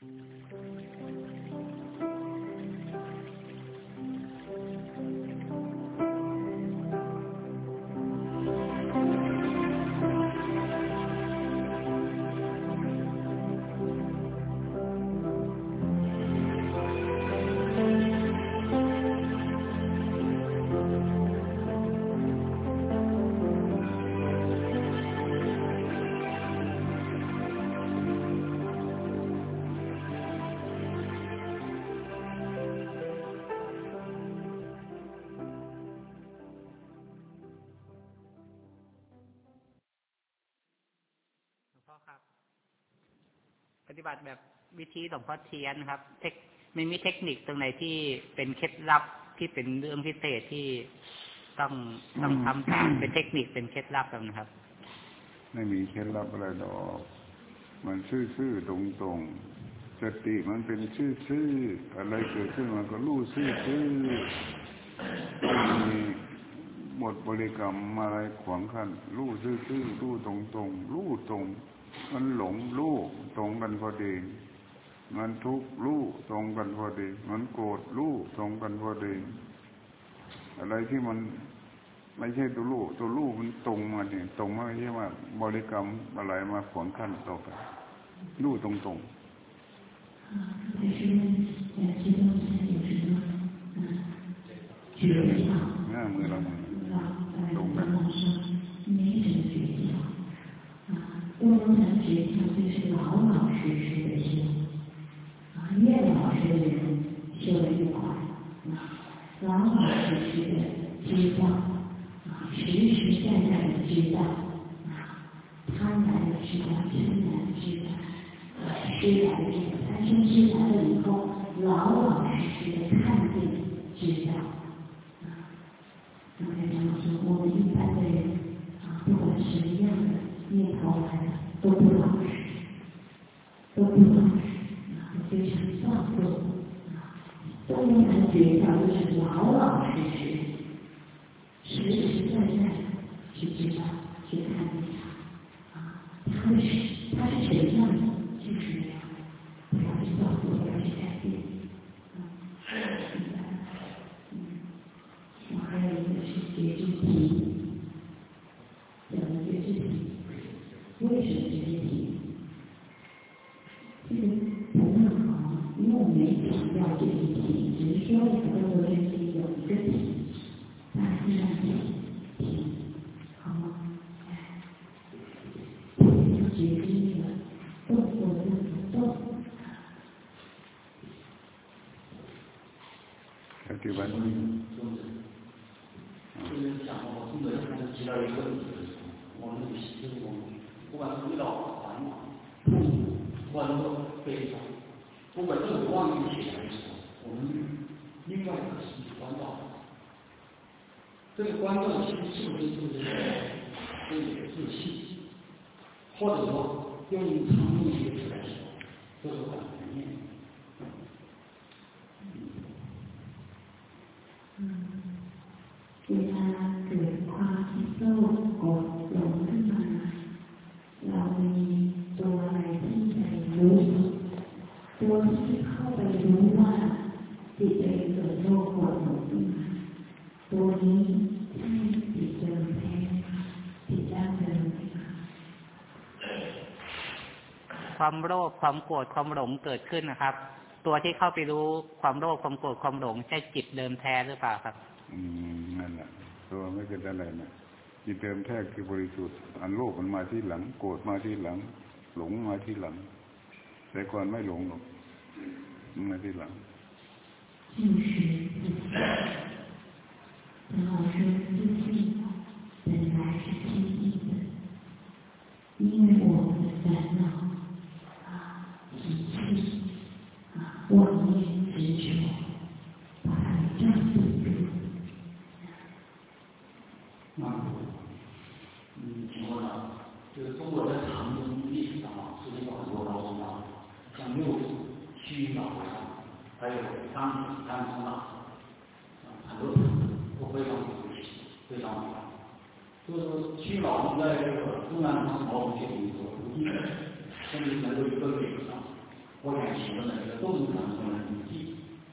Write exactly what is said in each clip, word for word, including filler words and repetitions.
ปฏิบัติแบบวิธีหลวงพ่อเทียนครับเทคไม่มีเทคนิคตรงไหนที่เป็นเคล็ดลับที่เป็นเรื่องพิเศษที่ต้องต้องทำตามเป็นเทคนิคเป็นเคล็ดลับแบบนะครับไม่มีเคล็ดลับอะไรหรอกมันซื่อๆตรงๆสติมันเป็นซื่อๆอะไรเกิดขึ้นมันก็รู้ซื่อๆต้องมีหมดบริกรรมอะไรขวางขั้นรู้ซื่อๆรู้ตรงๆรู้ตรงมันหลงรู้ตรงกันพอดีมันทุกข์รู้ตรงกันพอดีมันโกรธรู้ตรงกันพอดีอะไรที่มันไม่ใช่ตัวรู้ตัวรู้มันตรงมาเนี่ยตรงมาไม่ใช่ว่าบริกรรมอะไรมาขวางขั้นต่อกันรู้ตรงๆหน้ามือเรามือตรงกัน不能谈诀窍，就是老老实实的修啊，越老实的人修得越快啊，老老实实的知道啊，实实在在的知道啊，贪来的知道，嗔来的知道，失来的知道，三生知来了以后，老老实实的看见知道啊。刚才讲说，我们一般的人啊，不管什么样的念头来的都不老实，都不老实，非常放纵，都能感觉到就是老老实实，实实在在去知道，去看见他，啊，他是他是什么样的，就是那样，不要去造作，不要去改变，啊，嗯，我还有一个是觉知题，讲的觉知题。为什么这些题？这个不那么好，因为我没强调这些题，只是说两个罗人题有一个题，大家看看题，题，好吗？哎，要觉知那个动作的动。 ปฏิบัติ就是讲我们每次提到一个问题的时候，我们就是我们。不管是遇到烦恼、痛苦、欢乐、悲伤，不管这种妄语起来的时候，我们另外一个是关照。这个关照其实是不是就是自己的自信，或者说用常用一些词来说，就是很难念。 嗯，เวลาเกิดความโลภโกรธหลงขึ้นมาเรามีตัวอะไรที่ใจรู้ตัวที่เข้าไปรู้ว่าจิตใจเกิดโลภโกรธหลงขึ้นมาตัวนี้ใช่จิตเดิมแท้จิตดั้งเดิมไหมคะความโลภความโกรธความหลงเกิดขึ้นนะครับตัวที่เข้าไปรู้ความโลภความโกรธความหลงใช่จิตเดิมแท้หรือเปล่าครับอืมนั่นแหละตัวไม่เป็นอะไรนะจิตเดิมแท้คือบริสุทธิ์อันโลภมันมาที่หลังโกรธมาที่หลังหลงมาที่หลังแต่ก่อนไม่หลงหรอกมันมาที่หลัง就是陈老师自信本来是清净的，因为我们的烦恼啊、脾气啊、妄念、执着，把它障住住。 那嗯，请问了，就是中国在长征历史上啊，实际上很多老祖啊，像六祖、虚老和尚，还有当当时啊，很多都非常有名，非常有名。就是说，虚老在这个东南方毛主席里头，甚至能够一个历史上， 我想请问那个动场上的笔记。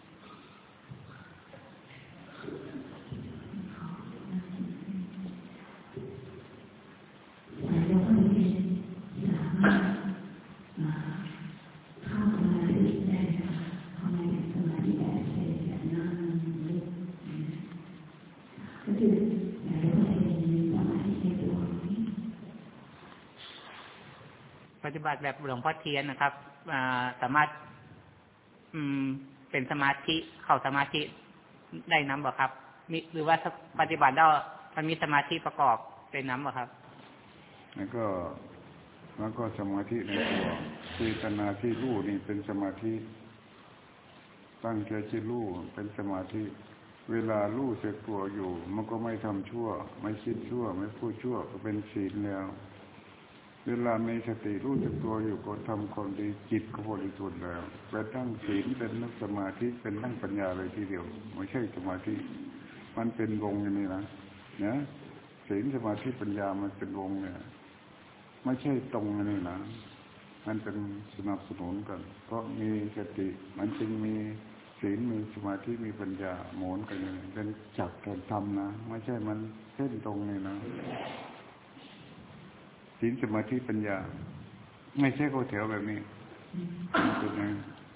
ปฏิบัติแบบหลวงพ่อเทียนนะครับสามารถอืมเป็นสมาธิเข้าสมาธิได้น้ำบ่ครับมีหรือว่าปฏิบัติแล้วมันมีสมาธิประกอบเป็นน้ำบ่ครับแล้วก็แล้วก็สมาธิในตัวเจตนาที่รู้นี่เป็นสมาธิตั้งใจที่รู้เป็นสมาธิเวลารู้สึกตัวอยู่มันก็ไม่ทำชั่วไม่คิดชั่วไม่พูดชั่วก็เป็นศีลแล้วเวลามีสติรู้สึกตัวอยู่ก็ทำความดีจิตก็บริสุทธิ์แล้วไปตั้งศีลเป็นนักสมาธิเป็นนั่งปัญญาเลยทีเดียวไม่ใช่สมาธิมันเป็นวงอย่างนี้นะนะศีลสมาธิปัญญามันเป็นวงเนี่ยไม่ใช่ตรงนี่นะมันเป็นสนับสนุนกันเพราะมีสติมันจึงมีศีลมีสมาธิมีปัญญาหมุนกันเป็นจักรกันทำนะไม่ใช่มันเส้นตรงนี่นะศีลสมาธิปัญญาไม่ใช่เข้าแถวแบบนี้เป็นไง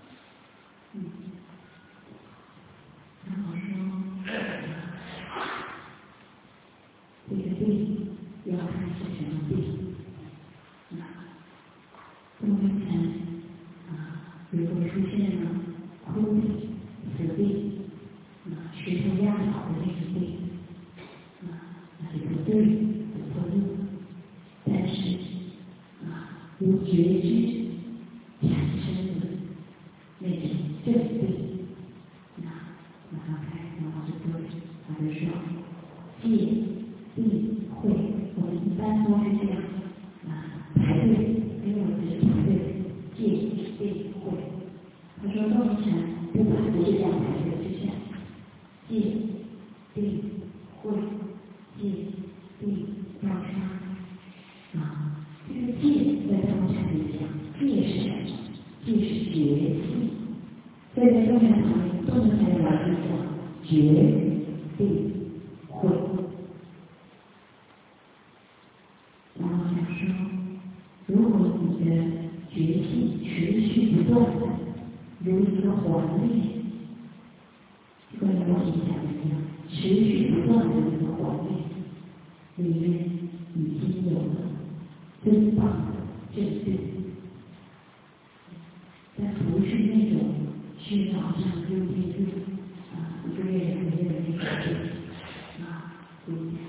这个病要看是什么病。不能看啊，如果出现了枯病、死病、啊石头压倒的那种病，啊，那就不对，不错路。但是啊，由觉知产生的那种正病，那马上开，然后就对，他就说戒。定慧，我们一般都是这样啊排队，因为我们是排队戒定慧。他说道场不排不是这样排队，就像戒定慧戒定交叉啊。这个戒在道场里讲，戒是什么？戒是觉性。所以在道场里，道场里老师讲觉定慧。然后想说，如果你的觉性持续不断的，如一个环链，就跟我以前讲的一样，持续不断的一个环链，里面已经有了增长的正对，但不是那种去早上六天六啊一个月两个月的那种啊不一样。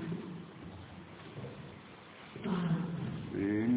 ศีล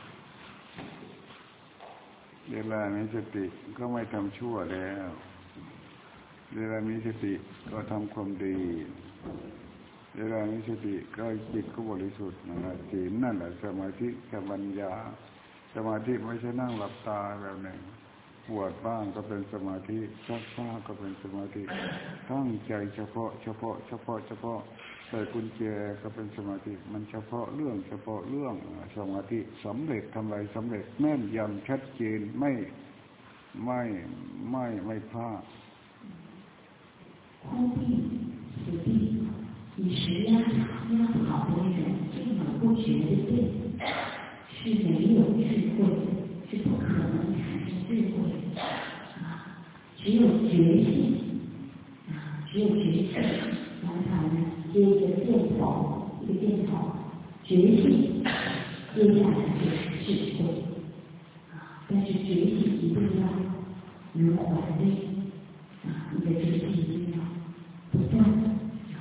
เวลามีสติก็ไม่ทำชั่วแล้วเวลามีสติก็ทำความดีเวลามีสติก็จิตก็บริสุทธิ์นั่นแหละศีลนั่นแหละสมาธิกับปัญญาสมาธิไม่ใช่นั่งหลับตาแบบหนึ่งปวดบ้างก็เป็นสมาธิชักช้าก็เป็นสมาธิตั้งใจเฉพาะเฉพาะเฉพาะเฉพาะใส่กุญแจก็เป็นสมาธิมันเฉพาะเรื่องเฉพาะเรื่องสมาธิสำเร็จทำไรสำเร็จแม่นยำชัดเจนไม่ไม่ไม่ไม่พลาด枯病、死病、以石压压倒的那种静而不觉的病，是没有智慧的，是不可能产生智慧的啊！只有觉性啊，只有觉性。然后呢，接一个箭头，一个箭头，觉性，接下来就是智慧啊！但是觉性一定要如环链啊，你的觉性一定要不断啊。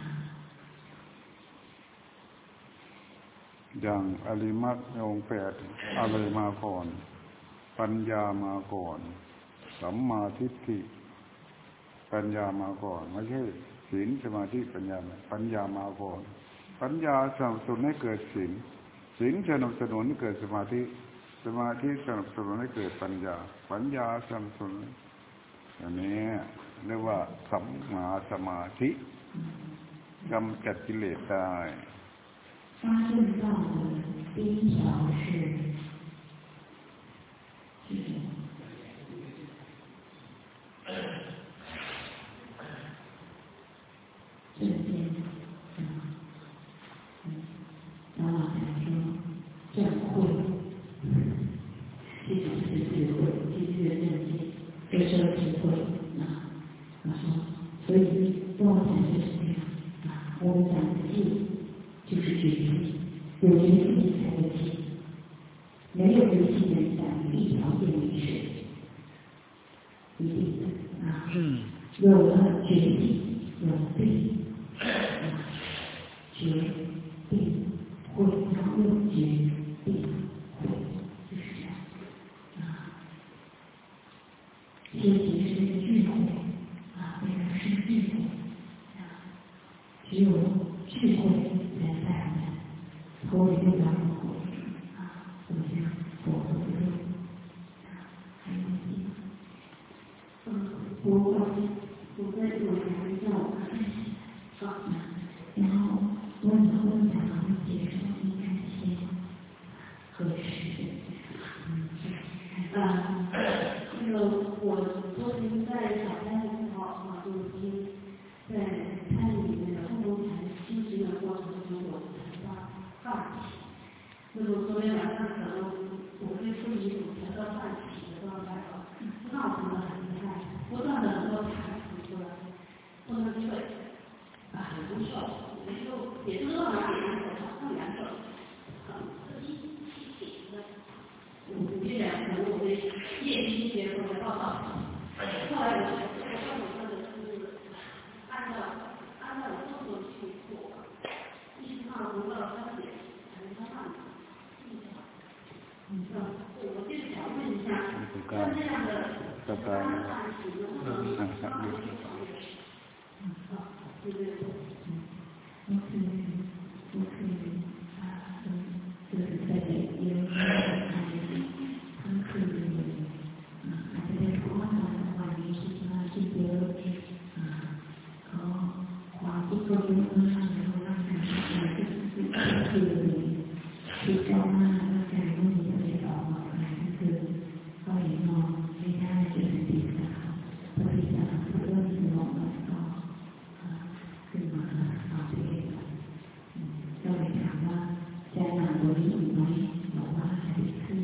อย่างอริมัตองค์แปดอะไรมาก่อนปัญญามาก่อนสัมมาทิฏฐิปัญญามาก่อนไม่ใช่ศีลสมาธิปัญญาปัญญามาก่อนปัญญาสนับสนุนให้เกิดศีลศีลสนับสนุนให้เกิดสมาธิสมาธิสนับสนุนให้เกิดปัญญาปัญญาสนับสนุนอย่างนี้เรียกว่าสัมมาสมาธิกำจัดกิเลสได้发正道的第一条是是什么？ 有这个心才会静，没有这个心能想一条件一事，一定的啊。有了决定，有了定，决定会，然后又决定会，就是这样啊。修行是这个智慧啊，为了生智慧啊，只有智慧才带来脱离六道轮回啊，走向佛陀的路啊，还有一个，嗯，我我在我来叫我看啊，然后问了问讲了解说应该先核实，嗯，啊，那个我昨天在小山的时候啊，就是听在参与那个共同禅修行的过程中，我谈到放弃。那么昨天晚上可能我会处理一种谈到放弃的状态啊，闹腾的很厉害，不断的能够弹出来，不能退，啊，很不受，也就也就是说拿两手上两手，很自己气气的。我这两可能我的业绩结果的报道，后来我我我我就是按照按照我动作去做，一直到读到三点才能上。嗯，我就想问一下，像这样的方案能不能放在嗯，好，对对对，嗯，我可以，我可以啊，嗯，就是在这里，因为他们可以，嗯，还是在国外的话，你是什么这个，嗯，和华这个文化上然后让感受到就是是是交纳让感受你的这个还是高龄哦，人家的这个比较好，所以讲不论是我们哦，啊，是什么啊这个，嗯，ก็เลยถามว่าจะนำตัวนี้อีกไหมบอกว่าจะขึ้น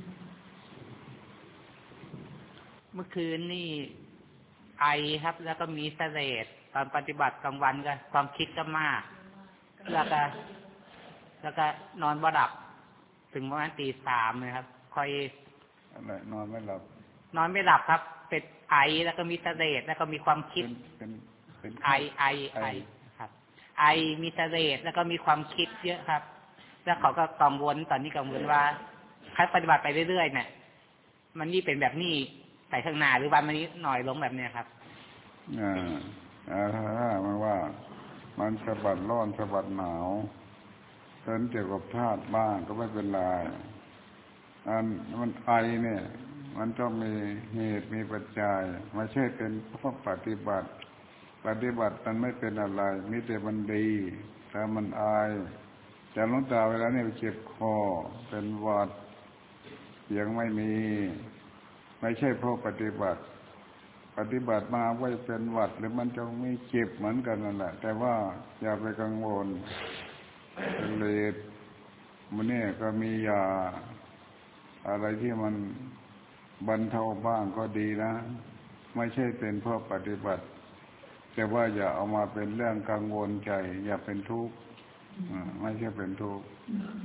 เมื่อคืนนี่ไอครับแล้วก็มีเสลดตอนปฏิบัติกลางวันก็ความคิดก็มากแล้วก็แล้วก็นอนบ่หลับถึงประมาณตีสามเลยครับค่อยอะไรนอนไม่หลับนอนไม่หลับครับเป็นไอแล้วก็มีเสลดแล้วก็มีความคิดเป็นเป็นไอไอไอครับไอมีเสลดแล้วก็มีความคิดเยอะครับแล้วเขาก็กังวลตอนนี้กังวลว่าถ้าปฏิบัติไปเรื่อยๆเนี่ยมันนี่เป็นแบบนี้ใส่ข้างหน้าหรือวันนี้หน่อยลงแบบเนี้ยครับอ่าอ่าถ้ามันว่ามันสะบัดร้อนสะบัดหนาวเป็นเกี่ยวกับธาตุบ้างก็ไม่เป็นไรอันมันไอเนี่ยมันต้องมีเหตุมีปัจจัยไม่ใช่เป็นเพราะปฏิบัติปฏิบัติมันไม่เป็นอะไรมีแต่มันดีถ้ามันไอจะหลวงตาเวลาเนี่ยเจ็บคอเป็นหวัดเสียงไม่มีไม่ใช่เพราะปฏิบัติปฏิบัติมาไว้เป็นหวัดหรือมันจะไม่เจ็บเหมือนกันนั่นแหละแต่ว่าอย่าไปกังวลเป็นเลดมันเนี่ยก็มียาอะไรที่มันบรรเทาบ้างก็ดีนะไม่ใช่เป็นเพราะปฏิบัติแต่ว่าอย่าเอามาเป็นเรื่องกังวลใจอย่าเป็นทุกข์ไม่ใช่เป็นทุกข์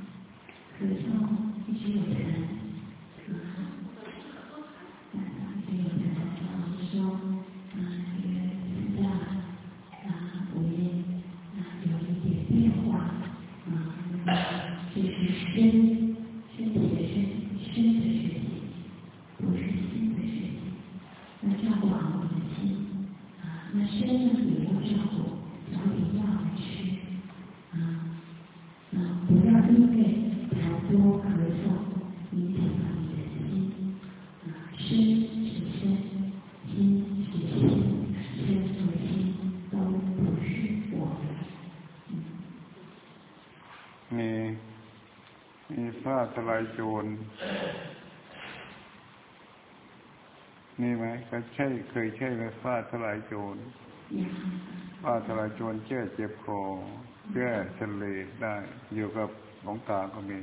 ทลายโจรนี่ไหมก็ใช่เคยใช่ไหมฟ้าทลายโจรฟ้าทลายโจรแก้เจ็บคอแก้เฉลยได้อยู่กับหลวงตาก็มี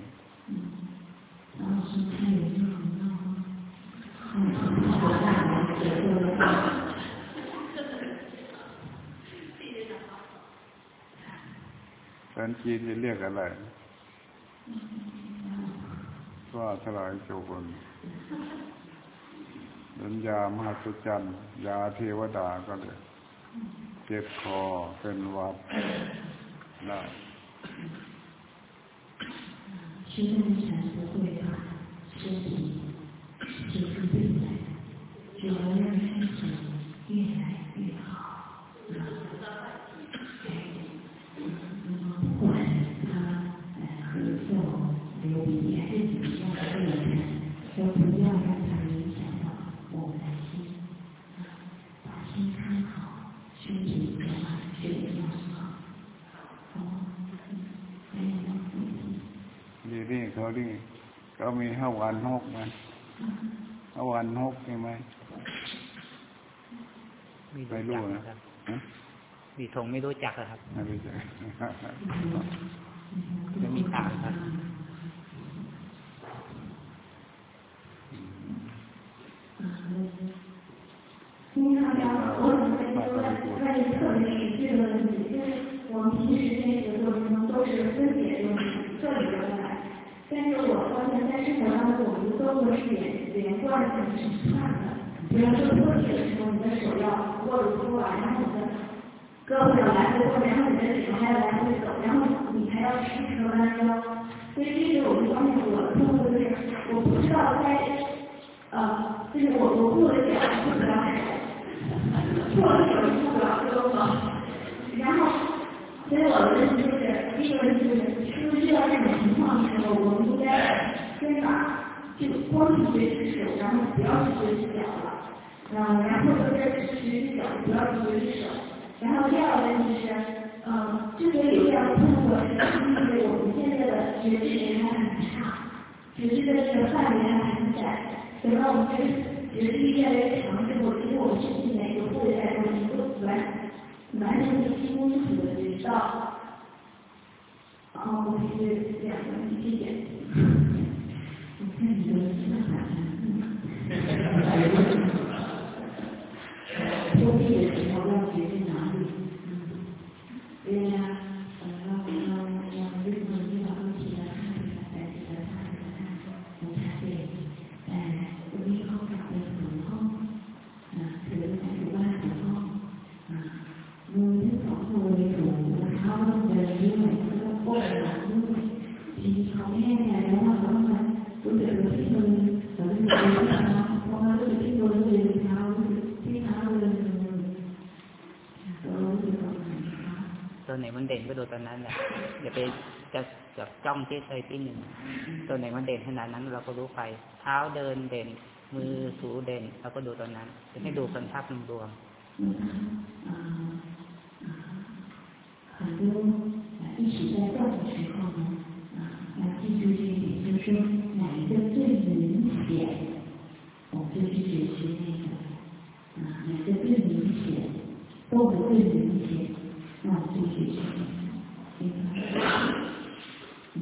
ภาษาจีนจะเรียกอะไรว่าทลายโจรเป็นยามหัศจรรย์ยาเทวดาก็เลยเจ็บคอเป็นหวัดได้实在禅不会把身体结束病来，只要让身体越来越好。那么不管他咳嗽、流鼻还是怎么样的过程，都不要让它影响到我们的心。把心看好，身体就会越来越好。好，还有吗？ ดีนี่เขาดิเขามีห้าวันหกไหมห้าวันหกใช่ไหมไม่รู้นะครับมีธงไม่รู้จักครับไม่รู้จักไม่มีตามครับ您好呀，我想问一个问一特别实际的问题，就是我们平时练习的过程中都是分解用这里的来，但是我发现在生活当中，我们动作是连连贯性是串的。比如说做铁的时候，你的手要握住托把，然后你的胳膊要来回动，然后你的手还要来回走，然后你还要时刻弯腰。所以这是我们发现我的动作就是我不知道该呃，就是我我过了脚不得了手。做了手不了胳膊，然后，所以我的问题就是，第一个问题就是，是不是遇到这种情况的时候，我们应该先把就光是学习手，然后不要去学习脚了，嗯，然后就是学习脚，不要去学习手。然后第二个问题是，嗯，之所以有这样的困惑，是因为我们现在的觉知力还很差，觉知的这个范围还很窄，等到我们觉觉知力越来越强之后，其实我们身体每个部位在中能够完完全的清楚的知道。然后我是两个一点，我看你的想法。作弊的时候要觉知哪里？嗯，对呀，呃，要要要日本遇到问题了，看这个，在这个看这个看，我才对，哎，我以后找的普通，啊，ถือ在主观普通，啊，มือทั้งสองมือถูเท้าต้องเดินด้วยแล้วก็ก้มหลังด้วยทีนี้เขาแห้งใจแล้วว่าเขามันรู้สึกว่าที่มือหรือรู้สึกที่เท้าเพราะว่ารู้สึกที่มือรู้สึกที่เท้ารู้สึกที่เท้าเลยเรารู้สึกตรงไหนคะตัวไหนมันเด่นก็ดูตอนนั้นแหละอย่าไปจะจับจ้องที่ใดที่หนึ่งตัวไหนมันเด่นขนาดนั้นเราก็รู้ไปเท้าเดินเด่นมือถูเด่นเราก็ดูตอนนั้นจะให้ดูเป็นภาพรวม很多一起在动的时候呢，啊，要记住这一点，就是说哪一个最明显，我们就去解决那个，啊，哪个最明显，动的最明显，那我们就解决那个，明白？嗯，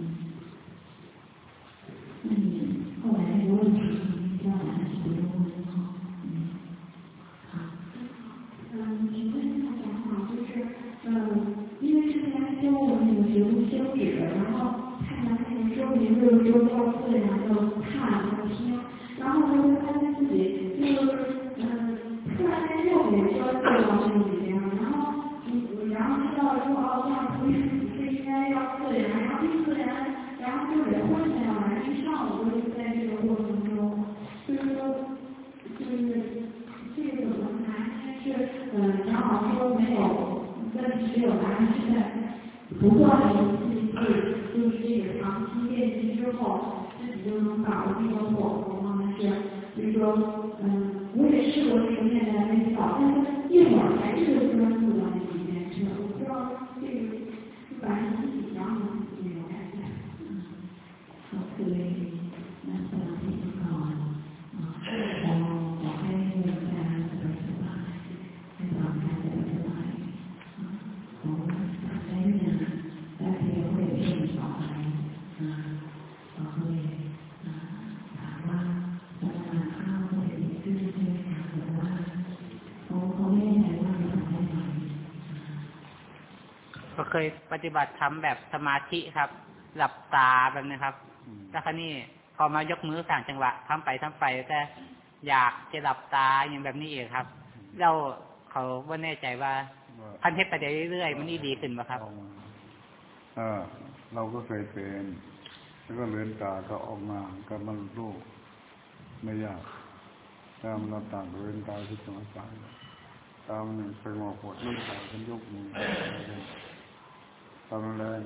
那你后来那个问题，你要把它不用问哈，嗯，好，嗯，请问大家好，就是嗯。因为之前教我们那个学术修止，然后看到那个说明就是说要自然的看和听，然后他就发现自己就是嗯，突然间又给钻入到这里边了，然后嗯，然后知道说哦，这样不是是应该要自然，然后不自然，然后就人会这样来，一上午都是在这个过程中，就是说就是这个怎么拿，应该是嗯，长老说没有。问题只有答案是在不断的一次一次，就是这个长期练习之后，自己就能把握这个火候吗？是，就是说，嗯，我也试过十年的练习早，但是一会儿还是专注到那里面去了。我不知道这个是反正自己想想自己有感觉。嗯，好，各位，那本来就搞完了啊，然后我还有在这个什么，在网上这个什么。我们在院在这个会议上来，嗯，我会嗯ถามว่าเวลาเข้าไปที่ที่ที่ถามว่าเขาเขาไม่แน่ใจว่าจะทำได้ไหมก็เคยปฏิบัติทำแบบสมาธิครับหลับตาแบบนี้ครับแล้วคราวนี้พอมายกมือสั่งจังหวะทำไปทำไปแต่อยากจะหลับตาอย่างแบบนี้เองครับเราเขาว่าแน่ใจว่าพันเทศไปเรื่อยๆมันนี่ดีขึ้นไหมครับอ่าเราก็เคยเป็นแล้วก็เลือนตาก็ออกมาก็มันรู้ไม่ยากตามเราต่างเลือนตาที่ตรงกลางตามหนึ่งไปมองปวดเลือนตาเป็นยกมือทำแรง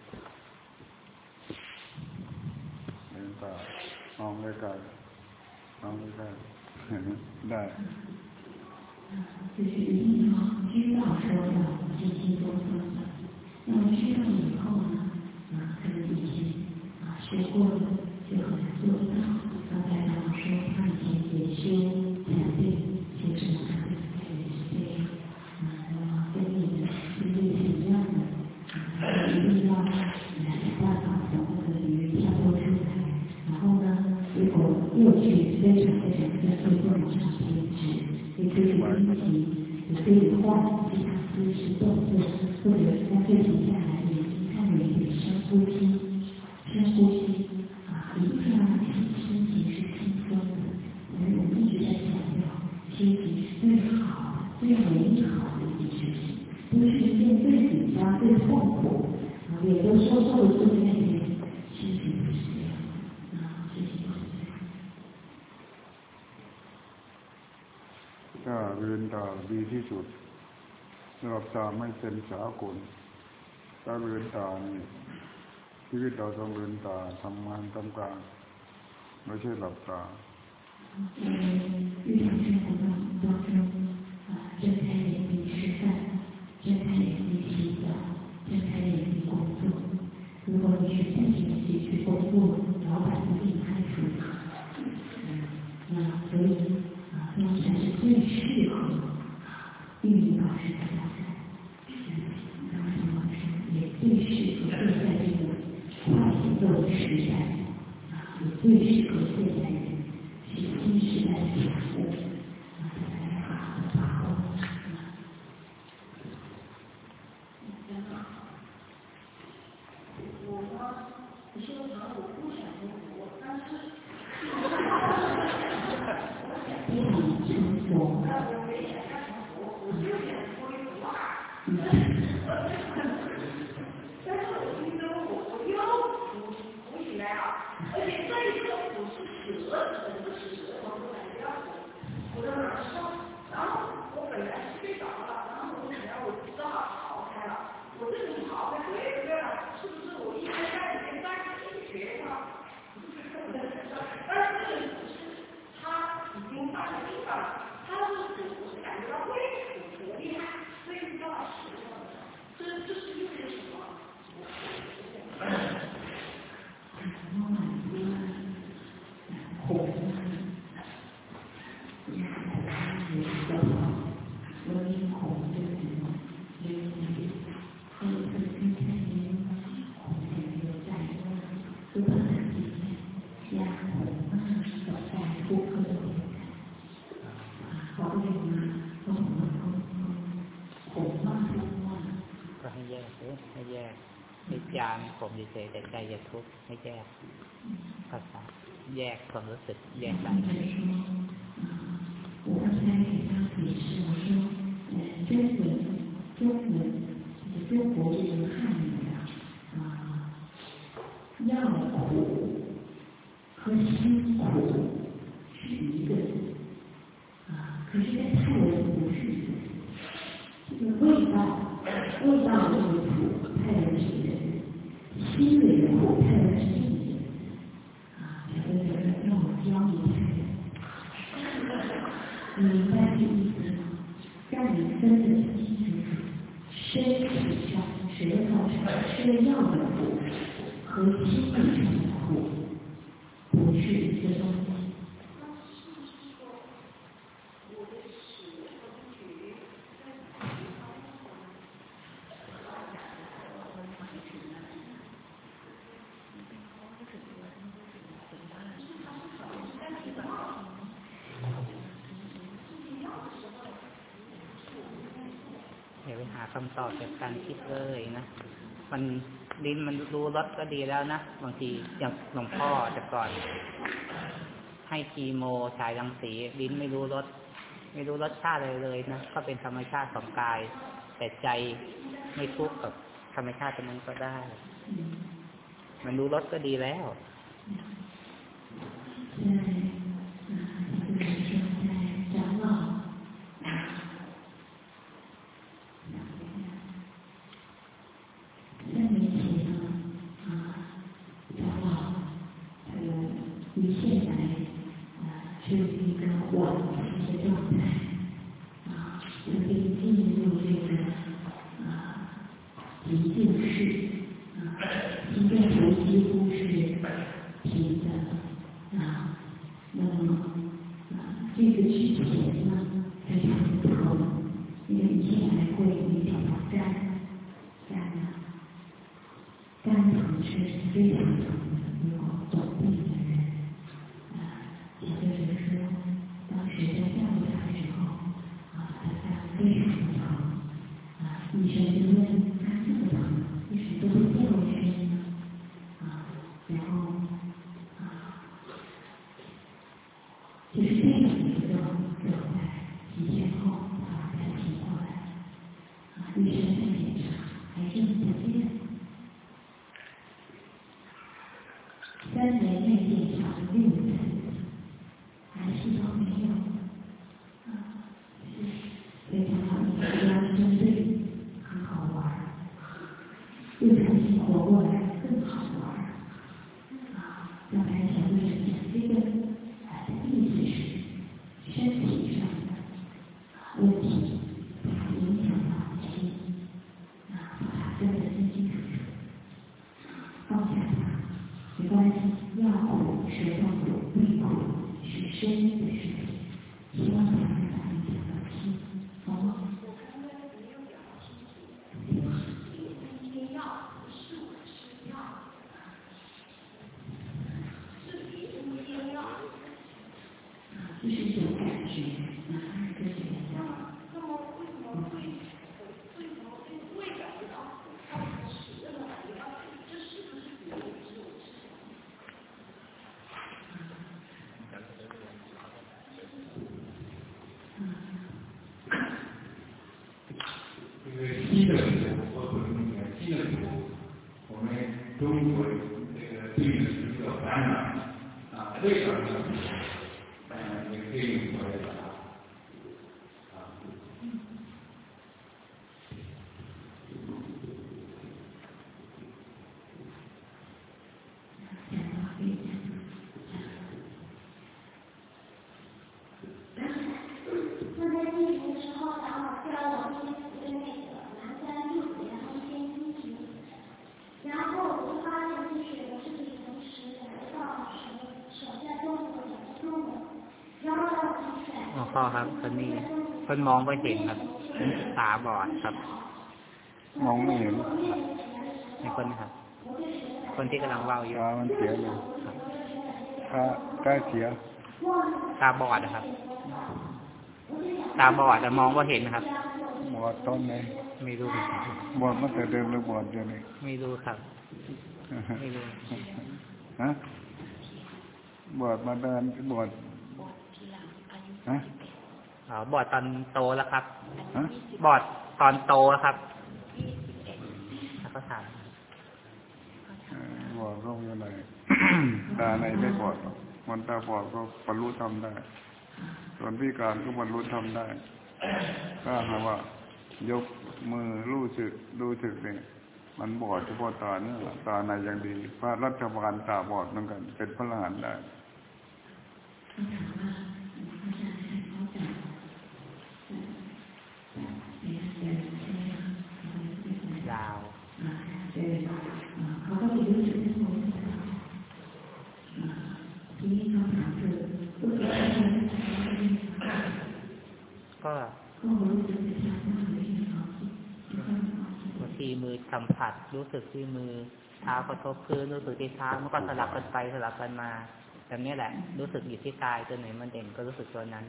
เลือนตามองไม่ไกลมองไม่ไกลได้就是一定要知道说要进行多测的，那么知道以后呢，啊，可能以前啊学过的就很难做得到。刚才长老说他以前也修禅定，修什么禅定，他也是这样，啊，那么跟你的经历是一样的，啊，一定要想办法从那个领域跳脱出来，然后呢，如果又去非常非常的会动上停止。也可以练习，也可以换其他姿势动作，或者干脆停下来，眼睛看远一点，深呼吸，深呼吸，啊，一定要让身身体是轻松的。因为我们一直在强调，心情是最好、最美好的一件事情，不是一件最紧张、最痛苦，啊，也都说做的做在那边，心情不是这样的，啊，心情不是这样。 ถ้าเรียนตาดีที่สุดหลับตาไม่เป็นสากลถ้าเรียนตานี่ชีวิตเราต้องเรียนตาทำงานทำการไม่ใช่หลับตา日常生活当中啊，睁开眼睛吃饭，睁开眼睛洗澡，睁开眼睛工作。如果你是自己自己去工作，老板不给你开除，嗯，那所以啊，这样才是最适合运营老师的状态。刚才老师也最适合现在这个快节奏的时代，啊，也最适合现代人是新时代的产物，啊，大家要好好的把握。真好。我呢，修长我不想说我，但是。非常成佛。但是我听说我我又浮浮起来了，而且这一个浮是舌头，不是舌头，我感觉要浮，我在那儿笑，然后我本来是睡着了，然后我本来我知道逃开了，我这种逃开回来了，是不是我一边在里面在进去了？但是这个浮是它已经放在地上了，它的这个浮是感觉到会浮多厉害，所以叫它石头。这这是又是什么？红，罗英红就是什么？因为这个今天因红前有在都把它里面加红啊，手在顾客的脸上，好不容易红红红红嘛红嘛。 ก็ให้แยกให้แยกให้จางผมเฉยๆแต่ใจอย่าทุกข์ให้แยกภาษาแยกความรู้สึกแยกกัน我刚才给他解释，我说，呃，中文，中文，就是中国这个汉语啊，啊，要苦和辛苦是一个字，啊，可是在泰文不是一个字，这个味道，味道这个苦，泰文是一个字，心里的苦，泰文是另一个字，啊，小朋友让我教你泰文。你明白这意思吗？让你分得清清楚楚，身体上、舌头上吃药的苦和心理上的苦不是一个东西。 อย่าไปหาคำตอบจากการคิดเลยนะมันลิ้นมันรู้รสก็ดีแล้วนะบางทีอย่างหลวงพ่อแต่ก่อนให้คีโมฉายรังสีลิ้นไม่รู้รสไม่รู้รสชาติเลยเลยนะก็เป็นธรรมชาติของกายแต่ใจไม่ทุกข์กับธรรมชาติตรงนั้นก็ได้มันรู้รสก็ดีแล้วพ่อครับคนนี้คนมองไม่เห็นครับตาบอดครับมองไม่เห็นในคนครับคนที่กำลังเว้าอยู่ตามันเสียเลยตาตาเสียตาบอดนะครับตาบอดแต่มองไม่เห็นครับบอดตอนไหนไม่รู้บอดมาแต่เดิมหรือบอดเดี๋ยวนี้ไม่รู้ครับไม่รู้ฮะบอดมาเดินบอดฮะอ๋อบอดตอนโตแล้วครับบอดตอนโตครับแล้วก็ถามบอดก็ยังไงตาในไม่บอดมันตาบอดก็บรรลุธรรมได้ส่วนพิการก็บรรลุธรรมได้ถ้าหากว่ายกมือรู้สึกดูสึกเนี่ยมันบอดเฉพาะตาเนี่ยตาในอย่างดีพระรัชบาลตาบอดเหมือนกันเป็นพระอรหันต์ได้ยาวก็บางทีมือสัมผัสรู้สึกที่มือเท้ากระทบพื้นรู้สึกที่เท้ามันก็สลับกันไปสลับกันมาแบบนี้แหละรู้สึกอยู่ที่กายตัวไหนมันเด่นก็รู้สึกตัวนั้น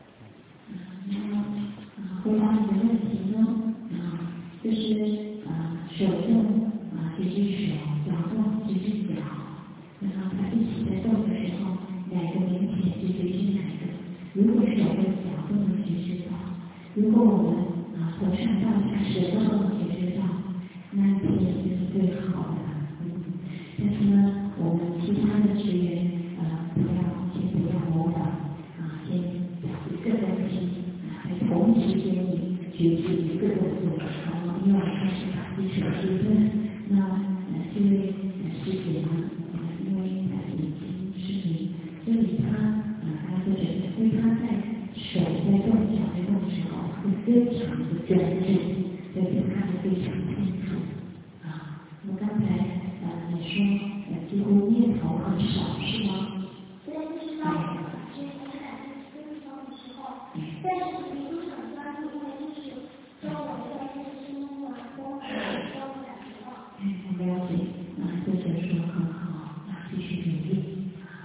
回答你的问题呢，就是呃，首先啊， 几只手摇动几只脚，然后它一起在动的时候，哪个明显就决定哪个。如果手跟脚都能觉知到，如果我们啊头上到下舌头都能觉知到，那一天就是最好的。嗯，但是呢，我们其他的学员呃不要先不要模仿啊，先找一个东西啊，在同时间里觉知一个动作，然后因为开始把基础区分，那呃这位师姐呢，因为她眼睛失明，所以她呃她就觉得，因为她在手在动、脚在动的时候，会非常的专注，所以看得非常清楚啊。那刚才呃你说呃几乎念头很少是吗？ 对，就是当我们学习感觉非常的时候，但是你不是很专注，因为就是说我们在这生活中都很都感觉到。 哎，很了解，啊，这就是说很好，啊，继续努力。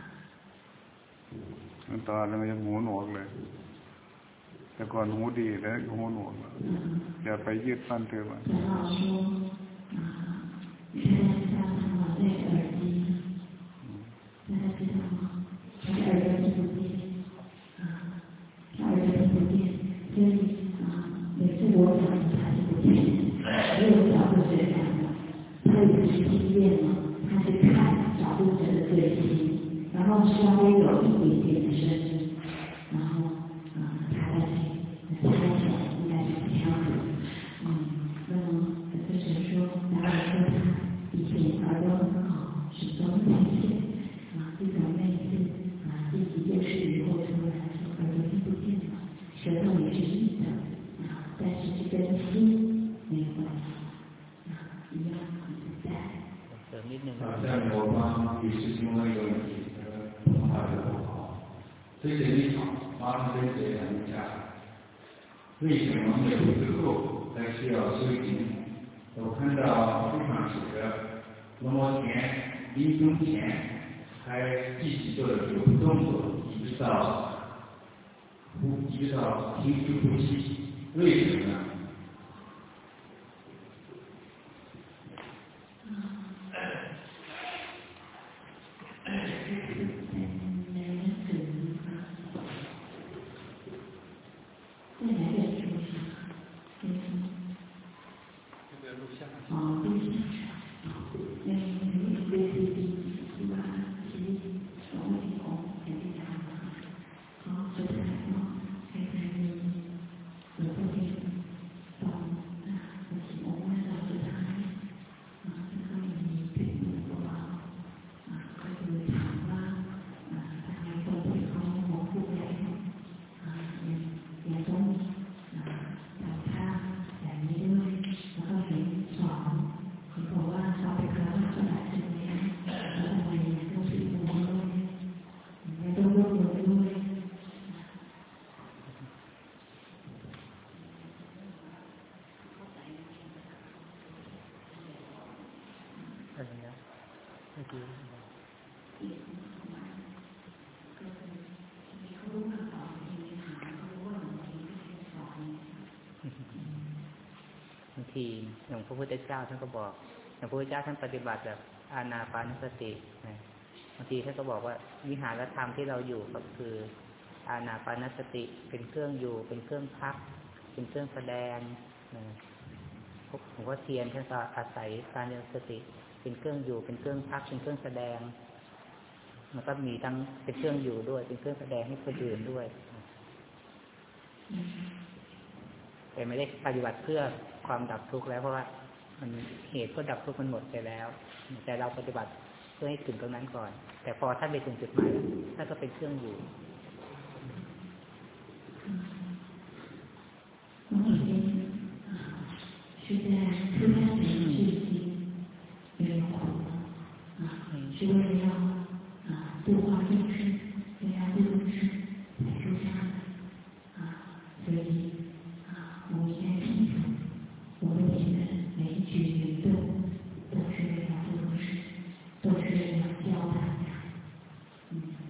ตาเนี่ยมันยังหูหนวกเลยแต่ก่อนหูดีแล้วหูหนวกอย่าไปยึดมั่นถือมัน然后说啊，原来他他老戴着耳机，大家知道吗？他的耳朵听不见啊，他耳朵听不见，所以啊，每次我讲他听不见，没有找到这样的，他已经是经验了，他去看找读者的嘴型，然后稍微有一点点的声音，然后啊，他来猜想应该是这样子，嗯，那么就是说，然后说他以前耳朵很好，始终听见，啊，自从那一次啊自己有事以后，突然说耳朵听不见了，舌头也是硬的，啊，但是这跟心没有关系，啊，一样很自在。 เสริมนิดนึง好像我帮李师兄那个问题，那个通话的不好。推荐你好，马上推荐一下，为什么没有之后还需要修行？我看到书上写着，那么前临终前还继续做了九个动作，一直到呼，一直到停止呼吸，为什么呢？ บางทีอย่างพระพุทธเจ้าท่านก็บอกอย่างพระพุทธเจ้าท่านปฏิบัติแบบอานาปานสตินะบางทีท่านก็บอกว่าวิหารธรรมที่เราอยู่ก็คืออานาปานสติเป็นเครื่องอยู่เป็นเครื่องพักเป็นเครื่องแสดงนะผมว่าเทียนท่านก็อาศัยการเจริญสติเป็นเครื่องอยู่เป็นเครื่องพักเป็นเครื่องแสดงมันก็มีทั้งเป็นเครื่องอยู่ด้วยเป็นเครื่องแสดงให้คนอื่นด้วยแต่ไม่ได้ปฏิบัติเพื่อความดับทุกข์แล้วเพราะว่ามันเหตุก็ดับทุกข์มันหมดไปแล้วแต่เราปฏิบัติเพื่อให้ถึงตรงนั้นก่อนแต่พอท่านไปถึงจุดหมายแล้วท่านก็เป็นเครื่องอยู่是在出家前是已经没有苦了啊，是为了要啊度化众生，为了度众生才出家的啊，所以啊，我们应该清楚，我们的每一举一动都是为了度众生，都是为了教大家。嗯。